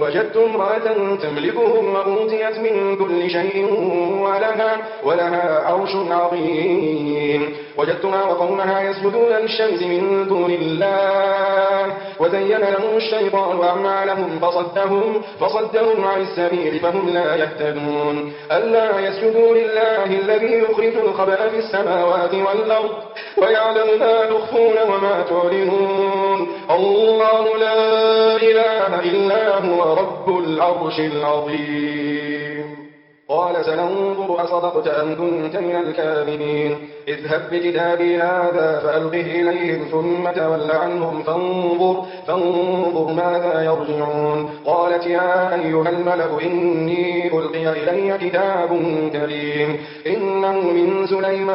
وجدت امرأة تملكهم وأوتيت من كل شيء ولها عرش عظيم وجدتها وقومها يسجدون للشمس من دون الله وزين لهم الشيطان أعمالهم فصدهم عن السبيل فهم لا يهتدون ألا يسجدوا لله الذي يخرج الخبأ في السماوات والأرض ويعلم ما تخفون وما تعلنون الله لا إله إلا هو رب العرش العظيم قال سننظر أصدقت أم كنت من الكاذبين اذهب بكتابي هذا فألقه إليهم ثم تول عنهم فانظر ماذا يرجعون قالت يا أيها الملأ إني ألقي إلي كتاب كريم إنه من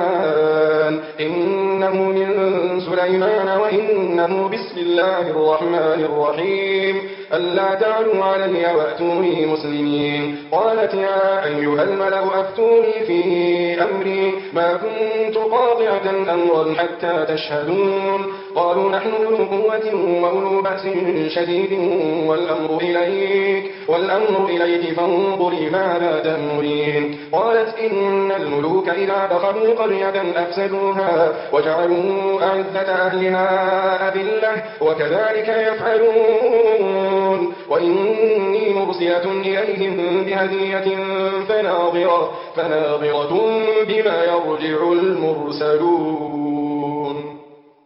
سليمان وإنه بسم الله الرحمن الرحيم ألا تعلوا علي وأتوني مسلمين قالت يا أيها الملأ أفتوني في أمري ما كنت قاطعة أمرا حتى تشهدون قالوا نحن أولو قوة وأولو بأس شديد والأمر إليك فانظري ماذا تأمرين قالت إن الملوك إذا دخلوا قرية أفسدوها وجعلوا أعزة أهلها أذلة وكذلك يفعلون وإني مرسلة إليهم بهدية فناظرة بما يرجع المرسلون